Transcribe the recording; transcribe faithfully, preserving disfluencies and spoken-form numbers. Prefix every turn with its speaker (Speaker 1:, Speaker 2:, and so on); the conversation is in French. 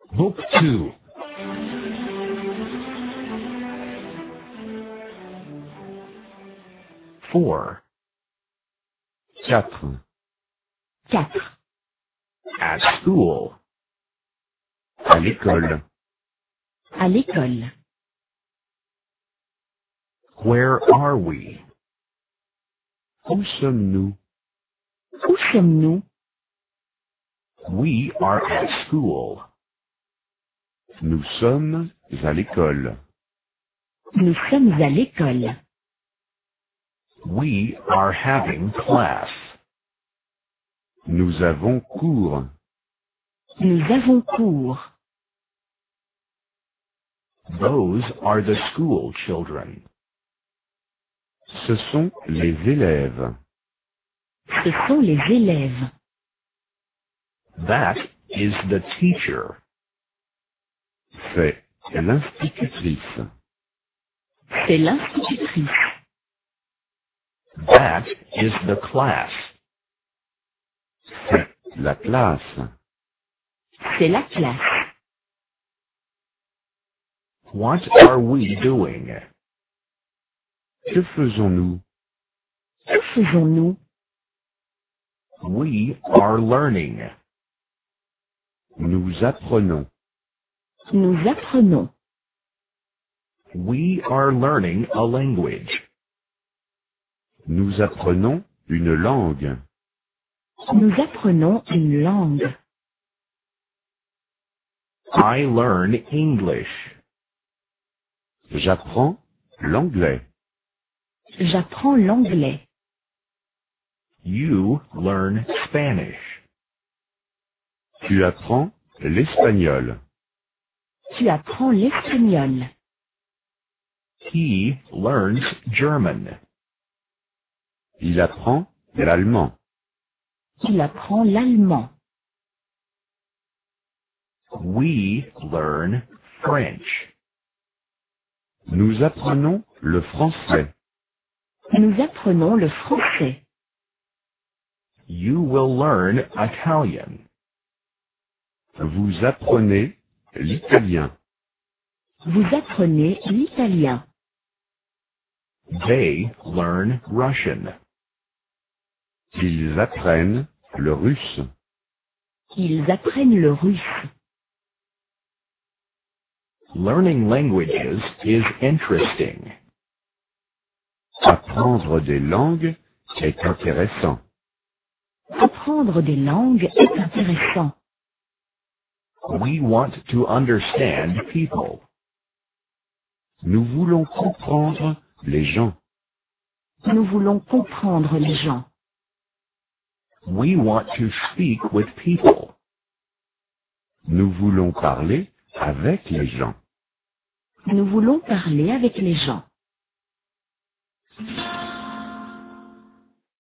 Speaker 1: Book two. Four.
Speaker 2: quatre.
Speaker 3: quatre.
Speaker 1: At school.
Speaker 2: À l'école.
Speaker 3: À l'école.
Speaker 1: Where are we?
Speaker 2: Où sommes-nous?
Speaker 3: Où sommes-nous?
Speaker 1: We are at school.
Speaker 2: Nous sommes à l'école.
Speaker 3: Nous sommes à l'école.
Speaker 1: We are having class.
Speaker 2: Nous avons cours.
Speaker 3: Nous avons cours.
Speaker 1: Those are the school children.
Speaker 2: Ce sont les élèves.
Speaker 3: Ce sont les élèves.
Speaker 1: That is the teacher.
Speaker 2: C'est l'institutrice.
Speaker 3: C'est l'institutrice.
Speaker 1: That is the class.
Speaker 2: C'est la classe.
Speaker 3: C'est la classe.
Speaker 1: What are we doing?
Speaker 2: Que faisons-nous?
Speaker 3: Que faisons-nous?
Speaker 1: We are learning.
Speaker 2: Nous apprenons.
Speaker 3: Nous apprenons.
Speaker 1: We are learning a language.
Speaker 2: Nous apprenons une langue.
Speaker 3: Nous apprenons une langue.
Speaker 1: I learn English.
Speaker 2: J'apprends l'anglais.
Speaker 3: J'apprends l'anglais.
Speaker 1: You learn Spanish.
Speaker 2: Tu apprends l'espagnol.
Speaker 3: Tu apprends l'espagnol.
Speaker 1: He learns German.
Speaker 2: Il apprend l'allemand.
Speaker 3: Il apprend l'allemand.
Speaker 1: We learn French.
Speaker 2: Nous apprenons le français.
Speaker 3: Nous apprenons le français.
Speaker 1: You will learn Italian.
Speaker 2: Vous apprenez l'italien.
Speaker 3: Vous apprenez l'italien.
Speaker 1: They learn Russian.
Speaker 2: Ils apprennent le russe.
Speaker 3: Ils apprennent le russe.
Speaker 1: Learning languages is interesting.
Speaker 2: Apprendre des langues est intéressant.
Speaker 3: Apprendre des langues est intéressant.
Speaker 1: We want to understand people.
Speaker 2: Nous voulons comprendre les gens.
Speaker 3: Nous voulons comprendre les gens.
Speaker 1: We want to speak with people.
Speaker 2: Nous voulons parler avec les gens.
Speaker 3: Nous voulons parler avec les gens.